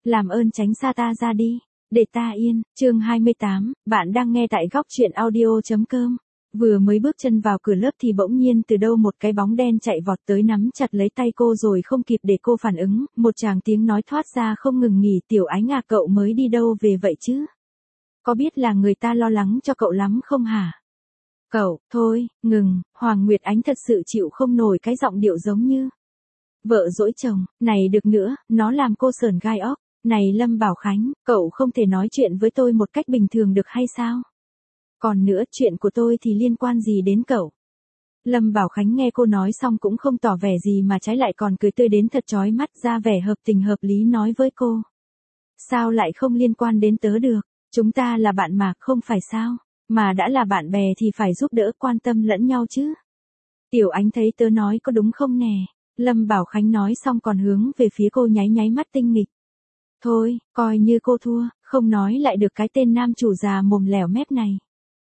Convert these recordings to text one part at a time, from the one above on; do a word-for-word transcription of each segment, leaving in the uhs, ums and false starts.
Làm ơn tránh xa ta ra đi, để ta yên. Chương hai mươi tám, bạn đang nghe tại góc truyện audio.com. Vừa mới bước chân vào cửa lớp thì bỗng nhiên từ đâu một cái bóng đen chạy vọt tới nắm chặt lấy tay cô rồi không kịp để cô phản ứng, một tràng tiếng nói thoát ra không ngừng nghỉ. Tiểu Ánh à, cậu mới đi đâu về vậy chứ? Có biết là người ta lo lắng cho cậu lắm không hả? Cậu, thôi, ngừng. Hoàng Nguyệt Ánh thật sự chịu không nổi cái giọng điệu giống như vợ dỗi chồng, này được nữa, nó làm cô sởn gai óc. Này Lâm Bảo Khánh, cậu không thể nói chuyện với tôi một cách bình thường được hay sao? Còn nữa, chuyện của tôi thì liên quan gì đến cậu? Lâm Bảo Khánh nghe cô nói xong cũng không tỏ vẻ gì mà trái lại còn cười tươi đến thật chói mắt, ra vẻ hợp tình hợp lý nói với cô. Sao lại không liên quan đến tớ được? Chúng ta là bạn mà, không phải sao? Mà đã là bạn bè thì phải giúp đỡ quan tâm lẫn nhau chứ. Tiểu Ánh thấy tớ nói có đúng không nè? Lâm Bảo Khánh nói xong còn hướng về phía cô nháy nháy mắt tinh nghịch. Thôi, coi như cô thua, không nói lại được cái tên nam chủ già mồm lẻo mép này.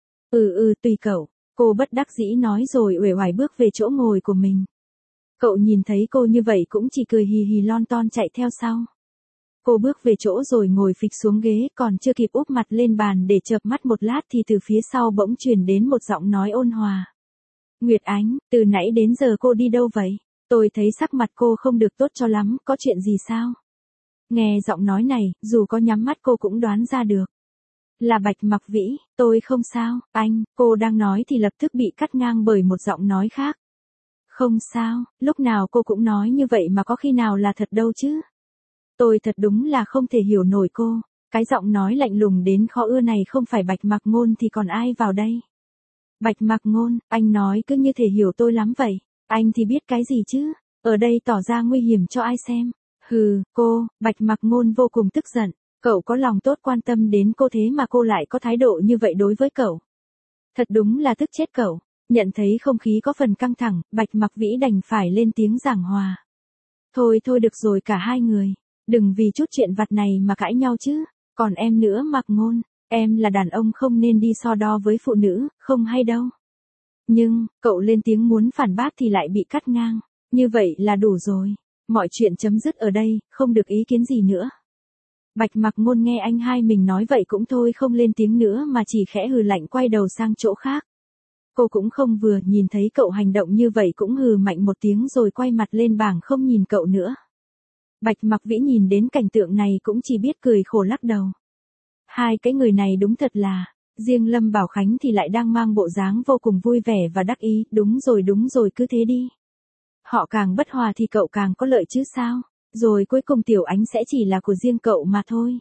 Ừ ừ tùy cậu, cô bất đắc dĩ nói rồi uể oải bước về chỗ ngồi của mình. Cậu nhìn thấy cô như vậy cũng chỉ cười hì hì lon ton chạy theo sau. Cô bước về chỗ rồi ngồi phịch xuống ghế, còn chưa kịp úp mặt lên bàn để chợp mắt một lát thì từ phía sau bỗng truyền đến một giọng nói ôn hòa. Nguyệt Ánh, từ nãy đến giờ cô đi đâu vậy? Tôi thấy sắc mặt cô không được tốt cho lắm, có chuyện gì sao? Nghe giọng nói này, dù có nhắm mắt cô cũng đoán ra được. Là Bạch Mặc Vĩ. Tôi không sao, anh. Cô đang nói thì lập tức bị cắt ngang bởi một giọng nói khác. Không sao, lúc nào cô cũng nói như vậy mà có khi nào là thật đâu chứ. Tôi thật đúng là không thể hiểu nổi cô. Cái giọng nói lạnh lùng đến khó ưa này không phải Bạch Mặc Ngôn thì còn ai vào đây? Bạch Mặc Ngôn, anh nói cứ như thể hiểu tôi lắm vậy. Anh thì biết cái gì chứ? Ở đây tỏ ra nguy hiểm cho ai xem. Hừ, cô. Bạch Mặc Ngôn vô cùng tức giận. Cậu có lòng tốt quan tâm đến cô thế mà cô lại có thái độ như vậy đối với cậu. Thật đúng là tức chết cậu. Nhận thấy không khí có phần căng thẳng, Bạch Mặc Vĩ đành phải lên tiếng giảng hòa. Thôi thôi được rồi cả hai người. Đừng vì chút chuyện vặt này mà cãi nhau chứ. Còn em nữa Mặc Ngôn, em là đàn ông không nên đi so đo với phụ nữ, không hay đâu. Nhưng, cậu lên tiếng muốn phản bác thì lại bị cắt ngang. Như vậy là đủ rồi. Mọi chuyện chấm dứt ở đây, không được ý kiến gì nữa. Bạch Mặc Ngôn nghe anh hai mình nói vậy cũng thôi không lên tiếng nữa mà chỉ khẽ hừ lạnh quay đầu sang chỗ khác. Cô cũng không vừa nhìn thấy cậu hành động như vậy cũng hừ mạnh một tiếng rồi quay mặt lên bảng không nhìn cậu nữa. Bạch Mặc Vĩ nhìn đến cảnh tượng này cũng chỉ biết cười khổ lắc đầu. Hai cái người này đúng thật là, riêng Lâm Bảo Khánh thì lại đang mang bộ dáng vô cùng vui vẻ và đắc ý, đúng rồi đúng rồi cứ thế đi. Họ càng bất hòa thì cậu càng có lợi chứ sao, rồi cuối cùng Tiểu Ánh sẽ chỉ là của riêng cậu mà thôi.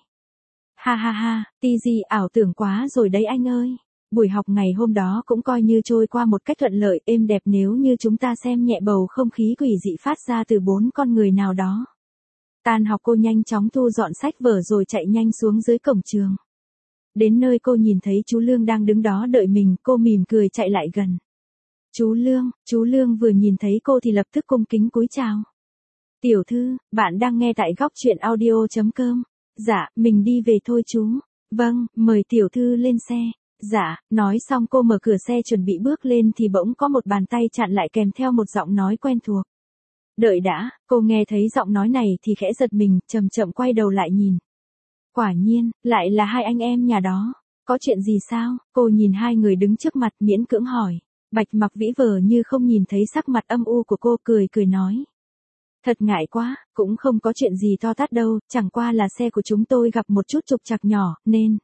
Ha ha ha, ti gì ảo tưởng quá rồi đấy anh ơi. Buổi học ngày hôm đó cũng coi như trôi qua một cách thuận lợi êm đẹp nếu như chúng ta xem nhẹ bầu không khí quỷ dị phát ra từ bốn con người nào đó. Tan học cô nhanh chóng thu dọn sách vở rồi chạy nhanh xuống dưới cổng trường. Đến nơi cô nhìn thấy chú Lương đang đứng đó đợi mình, cô mỉm cười chạy lại gần. Chú Lương, chú Lương vừa nhìn thấy cô thì lập tức cung kính cúi chào. Tiểu thư, bạn đang nghe tại góc truyện audio.com. Dạ, mình đi về thôi chú. Vâng, mời tiểu thư lên xe. Dạ, nói xong cô mở cửa xe chuẩn bị bước lên thì bỗng có một bàn tay chặn lại kèm theo một giọng nói quen thuộc. Đợi đã, cô nghe thấy giọng nói này thì khẽ giật mình, chậm chậm quay đầu lại nhìn. Quả nhiên, lại là hai anh em nhà đó. Có chuyện gì sao? Cô nhìn hai người đứng trước mặt miễn cưỡng hỏi. Bạch Mặc Vĩ vờ như không nhìn thấy sắc mặt âm u của cô cười cười nói. Thật ngại quá, cũng không có chuyện gì to tát đâu, chẳng qua là xe của chúng tôi gặp một chút trục trặc nhỏ, nên.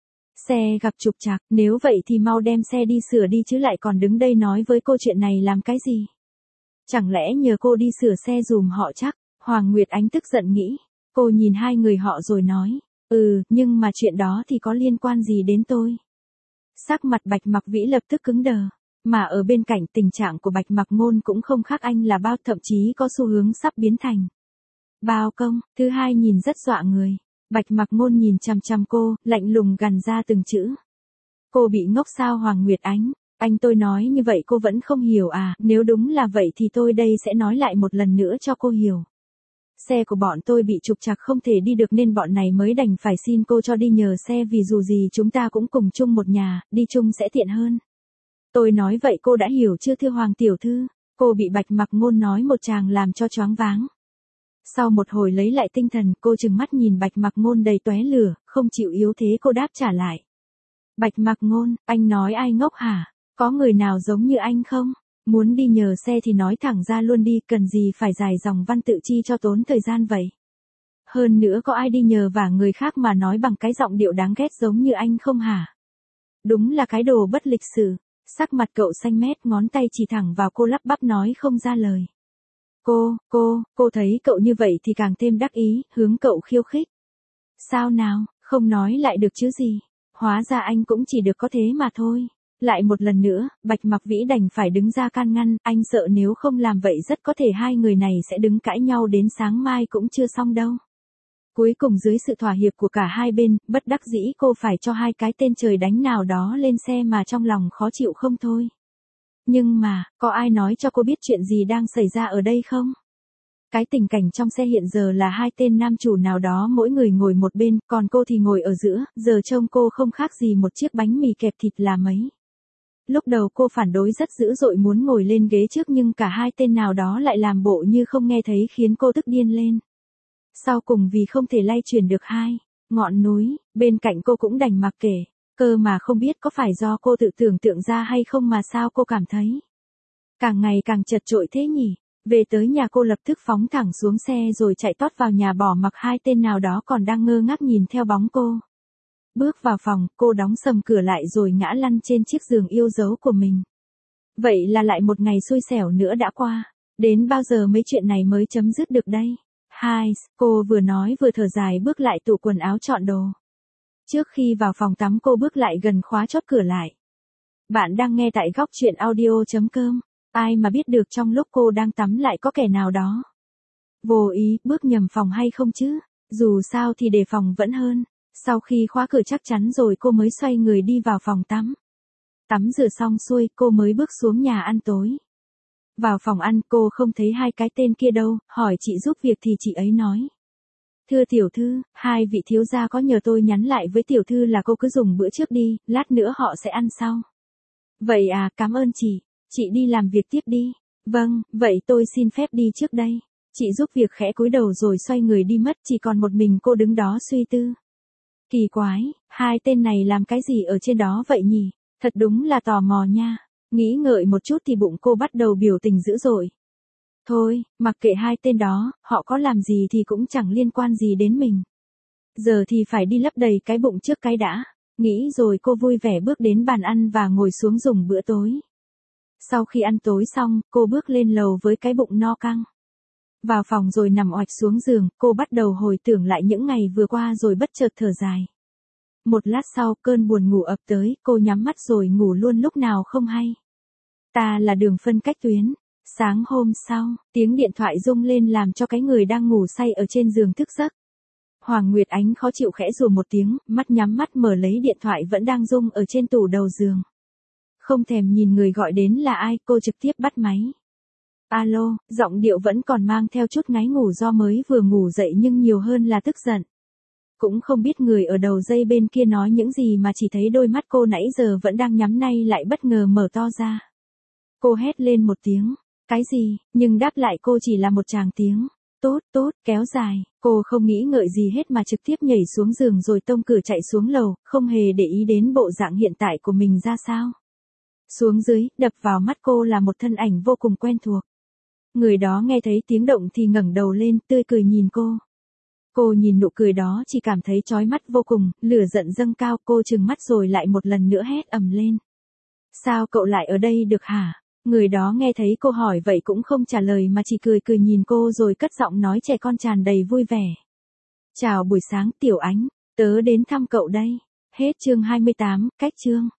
Xe gặp trục trặc, nếu vậy thì mau đem xe đi sửa đi chứ lại còn đứng đây nói với cô chuyện này làm cái gì? Chẳng lẽ nhờ cô đi sửa xe dùm họ chắc? Hoàng Nguyệt Ánh tức giận nghĩ. Cô nhìn hai người họ rồi nói. Ừ, nhưng mà chuyện đó thì có liên quan gì đến tôi? Sắc mặt Bạch Mặc Vĩ lập tức cứng đờ. Mà ở bên cạnh tình trạng của Bạch Mặc Ngôn cũng không khác anh là bao, thậm chí có xu hướng sắp biến thành bao công. Thứ hai nhìn rất dọa người. Bạch Mặc Ngôn nhìn chằm chằm cô, lạnh lùng gằn ra từng chữ. Cô bị ngốc sao Hoàng Nguyệt Ánh? Anh tôi nói như vậy cô vẫn không hiểu à? Nếu đúng là vậy thì tôi đây sẽ nói lại một lần nữa cho cô hiểu. Xe của bọn tôi bị trục trặc không thể đi được nên bọn này mới đành phải xin cô cho đi nhờ xe vì dù gì chúng ta cũng cùng chung một nhà, đi chung sẽ tiện hơn. Tôi nói vậy cô đã hiểu chưa thưa Hoàng tiểu thư? Cô bị Bạch Mặc Ngôn nói một tràng làm cho choáng váng. Sau một hồi lấy lại tinh thần, cô trừng mắt nhìn Bạch Mặc Ngôn đầy tóe lửa, không chịu yếu thế cô đáp trả lại. Bạch Mặc Ngôn, anh nói ai ngốc hả? Có người nào giống như anh không? Muốn đi nhờ xe thì nói thẳng ra luôn đi, cần gì phải dài dòng văn tự chi cho tốn thời gian vậy? Hơn nữa có ai đi nhờ vả người khác mà nói bằng cái giọng điệu đáng ghét giống như anh không hả? Đúng là cái đồ bất lịch sự. Sắc mặt cậu xanh mét, ngón tay chỉ thẳng vào cô lắp bắp nói không ra lời. Cô, cô, cô thấy cậu như vậy thì càng thêm đắc ý, hướng cậu khiêu khích. Sao nào, không nói lại được chứ gì? Hóa ra anh cũng chỉ được có thế mà thôi. Lại một lần nữa, Bạch Mặc Vĩ đành phải đứng ra can ngăn, anh sợ nếu không làm vậy rất có thể hai người này sẽ đứng cãi nhau đến sáng mai cũng chưa xong đâu. Cuối cùng dưới sự thỏa hiệp của cả hai bên, bất đắc dĩ cô phải cho hai cái tên trời đánh nào đó lên xe mà trong lòng khó chịu không thôi. Nhưng mà, có ai nói cho cô biết chuyện gì đang xảy ra ở đây không? Cái tình cảnh trong xe hiện giờ là hai tên nam chủ nào đó mỗi người ngồi một bên, còn cô thì ngồi ở giữa, giờ trông cô không khác gì một chiếc bánh mì kẹp thịt là mấy. Lúc đầu cô phản đối rất dữ dội muốn ngồi lên ghế trước nhưng cả hai tên nào đó lại làm bộ như không nghe thấy khiến cô tức điên lên. Sau cùng vì không thể lay chuyển được hai ngọn núi, bên cạnh cô cũng đành mặc kệ, cơ mà không biết có phải do cô tự tưởng tượng ra hay không mà sao cô cảm thấy càng ngày càng chật chội thế nhỉ. Về tới nhà cô lập tức phóng thẳng xuống xe rồi chạy tót vào nhà bỏ mặc hai tên nào đó còn đang ngơ ngác nhìn theo bóng cô. Bước vào phòng, cô đóng sầm cửa lại rồi ngã lăn trên chiếc giường yêu dấu của mình. Vậy là lại một ngày xui xẻo nữa đã qua. Đến bao giờ mấy chuyện này mới chấm dứt được đây? Hai, cô vừa nói vừa thở dài bước lại tủ quần áo chọn đồ. Trước khi vào phòng tắm cô bước lại gần khóa chốt cửa lại. Bạn đang nghe tại góc truyện audio chấm com. Ai mà biết được trong lúc cô đang tắm lại có kẻ nào đó vô ý bước nhầm phòng hay không chứ? Dù sao thì đề phòng vẫn hơn. Sau khi khóa cửa chắc chắn rồi cô mới xoay người đi vào phòng tắm. Tắm rửa xong xuôi cô mới bước xuống nhà ăn tối. Vào phòng ăn cô không thấy hai cái tên kia đâu, hỏi chị giúp việc thì chị ấy nói. Thưa tiểu thư, hai vị thiếu gia có nhờ tôi nhắn lại với tiểu thư là cô cứ dùng bữa trước đi, lát nữa họ sẽ ăn sau. Vậy à, cảm ơn chị, chị đi làm việc tiếp đi. Vâng, vậy tôi xin phép đi trước đây. Chị giúp việc khẽ cúi đầu rồi xoay người đi mất, chỉ còn một mình cô đứng đó suy tư. Kỳ quái, hai tên này làm cái gì ở trên đó vậy nhỉ? Thật đúng là tò mò nha. Nghĩ ngợi một chút thì bụng cô bắt đầu biểu tình dữ dội. Thôi, mặc kệ hai tên đó, họ có làm gì thì cũng chẳng liên quan gì đến mình. Giờ thì phải đi lấp đầy cái bụng trước cái đã. Nghĩ rồi cô vui vẻ bước đến bàn ăn và ngồi xuống dùng bữa tối. Sau khi ăn tối xong, cô bước lên lầu với cái bụng no căng. Vào phòng rồi nằm oạch xuống giường, cô bắt đầu hồi tưởng lại những ngày vừa qua rồi bất chợt thở dài. Một lát sau, cơn buồn ngủ ập tới, cô nhắm mắt rồi ngủ luôn lúc nào không hay. Ta là Đường phân cách tuyến. Sáng hôm sau, tiếng điện thoại rung lên làm cho cái người đang ngủ say ở trên giường thức giấc. Hoàng Nguyệt Ánh khó chịu khẽ rù một tiếng, mắt nhắm mắt mở lấy điện thoại vẫn đang rung ở trên tủ đầu giường. Không thèm nhìn người gọi đến là ai, cô trực tiếp bắt máy. Alo, giọng điệu vẫn còn mang theo chút ngáy ngủ do mới vừa ngủ dậy nhưng nhiều hơn là tức giận. Cũng không biết người ở đầu dây bên kia nói những gì mà chỉ thấy đôi mắt cô nãy giờ vẫn đang nhắm nay lại bất ngờ mở to ra. Cô hét lên một tiếng. Cái gì, nhưng đáp lại cô chỉ là một tràng tiếng. Tốt, tốt, kéo dài. Cô không nghĩ ngợi gì hết mà trực tiếp nhảy xuống giường rồi tông cửa chạy xuống lầu, không hề để ý đến bộ dạng hiện tại của mình ra sao. Xuống dưới, đập vào mắt cô là một thân ảnh vô cùng quen thuộc. Người đó nghe thấy tiếng động thì ngẩng đầu lên, tươi cười nhìn cô. Cô nhìn nụ cười đó chỉ cảm thấy chói mắt vô cùng, lửa giận dâng cao, cô trừng mắt rồi lại một lần nữa hét ầm lên. Sao cậu lại ở đây được hả? Người đó nghe thấy cô hỏi vậy cũng không trả lời mà chỉ cười cười nhìn cô rồi cất giọng nói trẻ con tràn đầy vui vẻ. Chào buổi sáng Tiểu Ánh, tớ đến thăm cậu đây. Hết chương hai mươi tám, cách chương.